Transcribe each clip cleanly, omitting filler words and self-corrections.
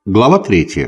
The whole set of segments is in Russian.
Глава 3.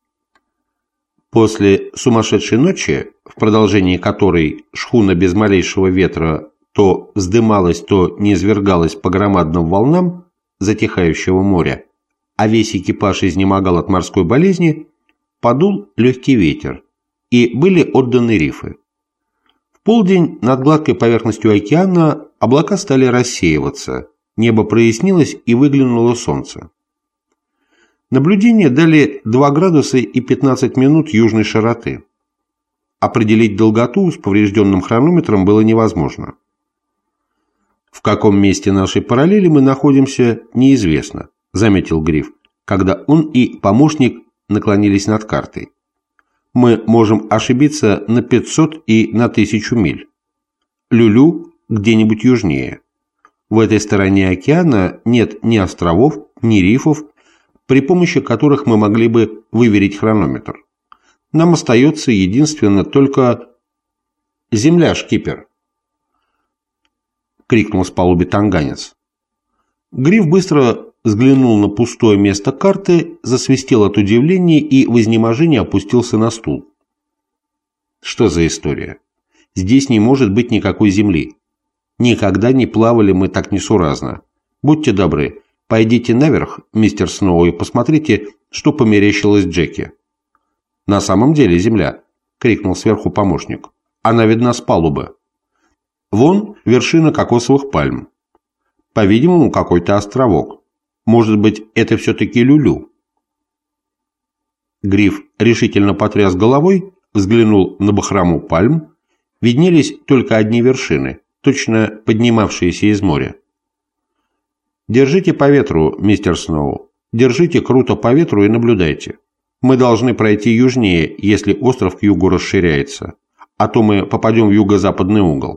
После сумасшедшей ночи, в продолжении которой шхуна без малейшего ветра то вздымалась, то низвергалась по громадным волнам затихающего моря, а весь экипаж изнемогал от морской болезни, подул легкий ветер, и были отданы рифы. В полдень над гладкой поверхностью океана облака стали рассеиваться, небо прояснилось и выглянуло солнце. Наблюдения дали 2 градуса и 15 минут южной широты. Определить долготу с поврежденным хронометром было невозможно. «В каком месте нашей параллели мы находимся, неизвестно», — заметил Гриф, когда он и помощник наклонились над картой. «Мы можем ошибиться на 500 и на 1000 миль. Люлю где-нибудь южнее. В этой стороне океана нет ни островов, ни рифов, при помощи которых мы могли бы выверить хронометр. Нам остается единственно только... «Земля, шкипер!» — крикнул с палубы танганец. Гриф быстро взглянул на пустое место карты, засвистел от удивления и в изнеможении опустился на стул. «Что за история? Здесь не может быть никакой земли. Никогда не плавали мы так несуразно. Будьте добры, пойдите наверх, мистер Сноу, и посмотрите, что померещилось Джеки». «На самом деле земля», — крикнул сверху помощник. «Она видна с палубы. Вон вершина кокосовых пальм. По-видимому, какой-то островок. Может быть, это все-таки Люлю». Гриф решительно потряс головой, взглянул на бахрому пальм. Виднелись только одни вершины, точно поднимавшиеся из моря. «Держите по ветру, мистер Сноу. Держите круто по ветру и наблюдайте. Мы должны пройти южнее, если остров к югу расширяется, а то мы попадем в юго-западный угол».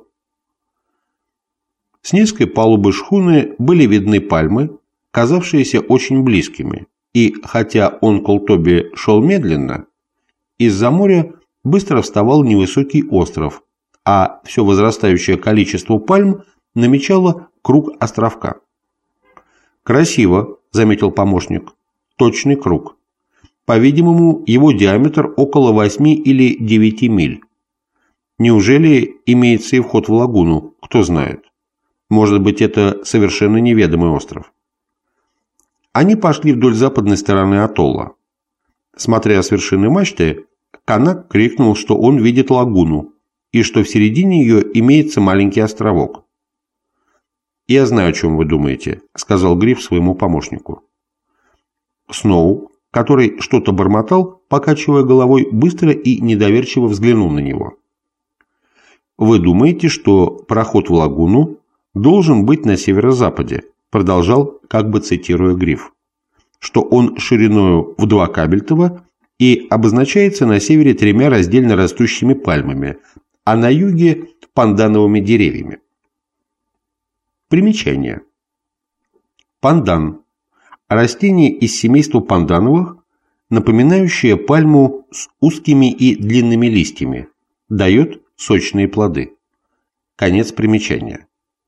С низкой палубы шхуны были видны пальмы, казавшиеся очень близкими, и, хотя Онкл Тоби шел медленно, из-за моря быстро вставал невысокий остров, а все возрастающее количество пальм намечало круг островка. «Красиво», — заметил помощник. «Точный круг. По-видимому, его диаметр около 8 или 9 миль. Неужели имеется и вход в лагуну, кто знает? Может быть, это совершенно неведомый остров». Они пошли вдоль западной стороны атолла. Смотря с вершины мачты, Канак крикнул, что он видит лагуну, и что в середине ее имеется маленький островок. «Я знаю, о чем вы думаете», — сказал Гриф своему помощнику. Сноу, который что-то бормотал, покачивая головой, быстро и недоверчиво взглянул на него. «Вы думаете, что проход в лагуну должен быть на северо-западе», — продолжал, как бы цитируя Гриф, «что он шириною в 2 кабельтова и обозначается на севере 3 раздельно растущими пальмами, а на юге – пандановыми деревьями». Примечание. Пандан. Растение из семейства пандановых, напоминающее пальму с узкими и длинными листьями, дает сочные плоды. Конец примечания.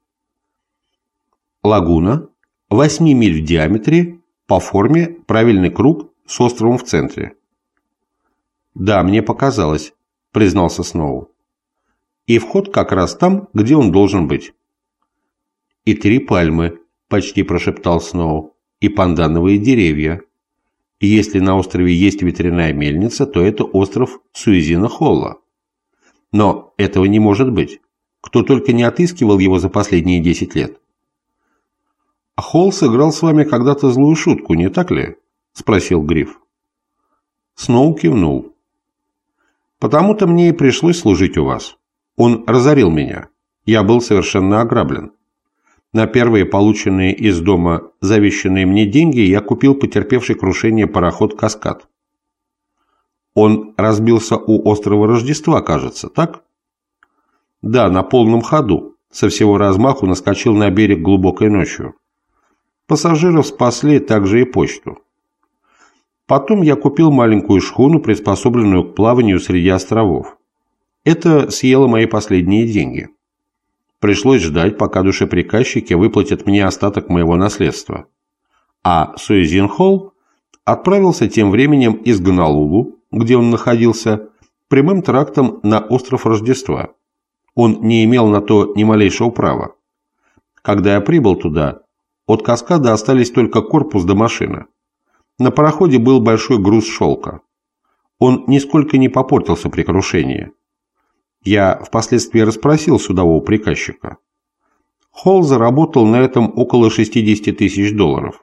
Лагуна. 8 миль в диаметре, по форме правильный круг с островом в центре. «Да, мне показалось», — признался Сноу. «И вход как раз там, где он должен быть». «И 3 пальмы», — почти прошептал Сноу, — «и пандановые деревья. Если на острове есть ветряная мельница, то это остров Суизина Холла. Но этого не может быть. Кто только не отыскивал его за последние 10 лет». «Холл сыграл с вами когда-то злую шутку, не так ли?» — спросил Гриф. Сноу кивнул. «Потому-то мне и пришлось служить у вас. Он разорил меня. Я был совершенно ограблен. На первые полученные из дома завещанные мне деньги я купил потерпевший крушение пароход «Каскад». Он разбился у острова Рождества, кажется, так? Да, на полном ходу, со всего размаху наскочил на берег глубокой ночью. Пассажиров спасли также и почту. Потом я купил маленькую шхуну, приспособленную к плаванию среди островов. Это съело мои последние деньги. Пришлось ждать, пока душеприказчики выплатят мне остаток моего наследства. А Суизин Холл отправился тем временем из Гонолулу, где он находился, прямым трактом на остров Рождества. Он не имел на то ни малейшего права. Когда я прибыл туда, от каскада остались только корпус да машина. На пароходе был большой груз шелка. Он нисколько не попортился при крушении. Я впоследствии расспросил судового приказчика. Холл заработал на этом около 60 тысяч долларов.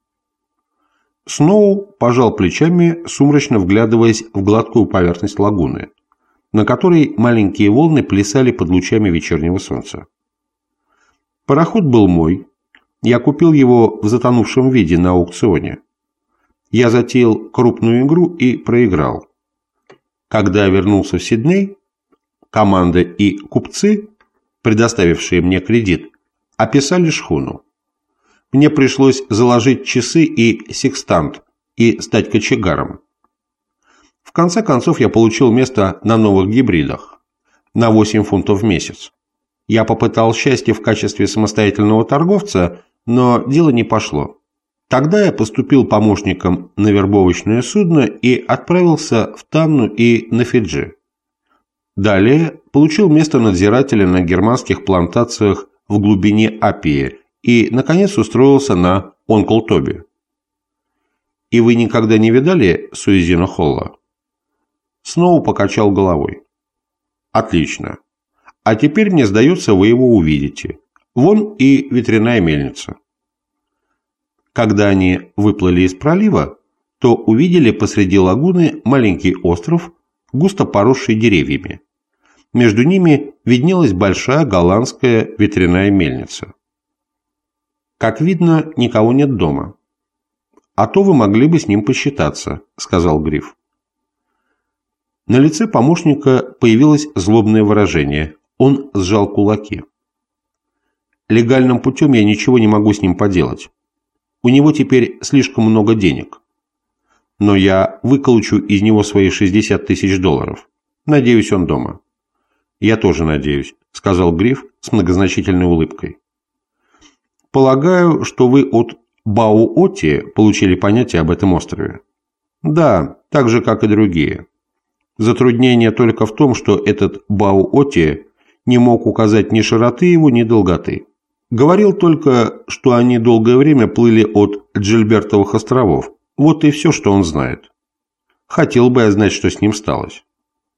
Сноу пожал плечами, сумрачно вглядываясь в гладкую поверхность лагуны, на которой маленькие волны плясали под лучами вечернего солнца. Пароход был мой. Я купил его в затонувшем виде на аукционе. Я затеял крупную игру и проиграл. Когда я вернулся в Сидней, команда и купцы, предоставившие мне кредит, описали шхуну. Мне пришлось заложить часы и секстант и стать кочегаром. В конце концов я получил место на новых гибридах на 8 фунтов в месяц. Я попытал счастье в качестве самостоятельного торговца, но дело не пошло. Тогда я поступил помощником на вербовочное судно и отправился в Танну и на Фиджи. Далее получил место надзирателя на германских плантациях в глубине Апии и, наконец, устроился на Онкл Тоби. «И вы никогда не видали Суизина Холла?» Сноу покачал головой. «Отлично. А теперь, мне сдается, вы его увидите. Вон и ветряная мельница». Когда они выплыли из пролива, то увидели посреди лагуны маленький остров, густо поросший деревьями. Между ними виднелась большая голландская ветряная мельница. «Как видно, никого нет дома. А то вы могли бы с ним посчитаться», — сказал Гриф. На лице помощника появилось злобное выражение. Он сжал кулаки. «Легальным путем я ничего не могу с ним поделать. У него теперь слишком много денег. Но я выколочу из него свои 60 тысяч долларов. Надеюсь, он дома». «Я тоже надеюсь», — сказал Гриф с многозначительной улыбкой. «Полагаю, что вы от Бау-Оти получили понятие об этом острове». «Да, так же, как и другие. Затруднение только в том, что этот Бау-Оти не мог указать ни широты его, ни долготы. Говорил только, что они долгое время плыли от Джильбертовых островов. Вот и все, что он знает. Хотел бы я знать, что с ним сталось.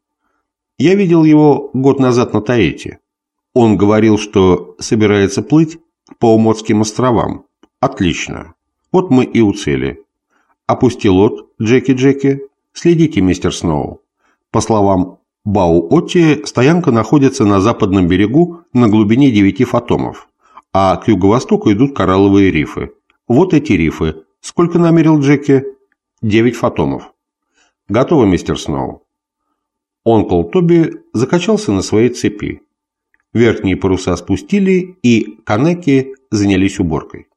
Я видел его год назад на Таити. Он говорил, что собирается плыть по Умотским островам. Отлично. Вот мы и у цели. Опусти лод, Джеки-Джеки. Следите, мистер Сноу. По словам Бау-Отти, стоянка находится на западном берегу на глубине 9 фотомов, а к юго-востоку идут коралловые рифы. Вот эти рифы. Сколько намерил Джеки? 9 фотомов. Готово, мистер Сноу. Онкл Тоби закачался на своей цепи. Верхние паруса спустили, и канеки занялись уборкой.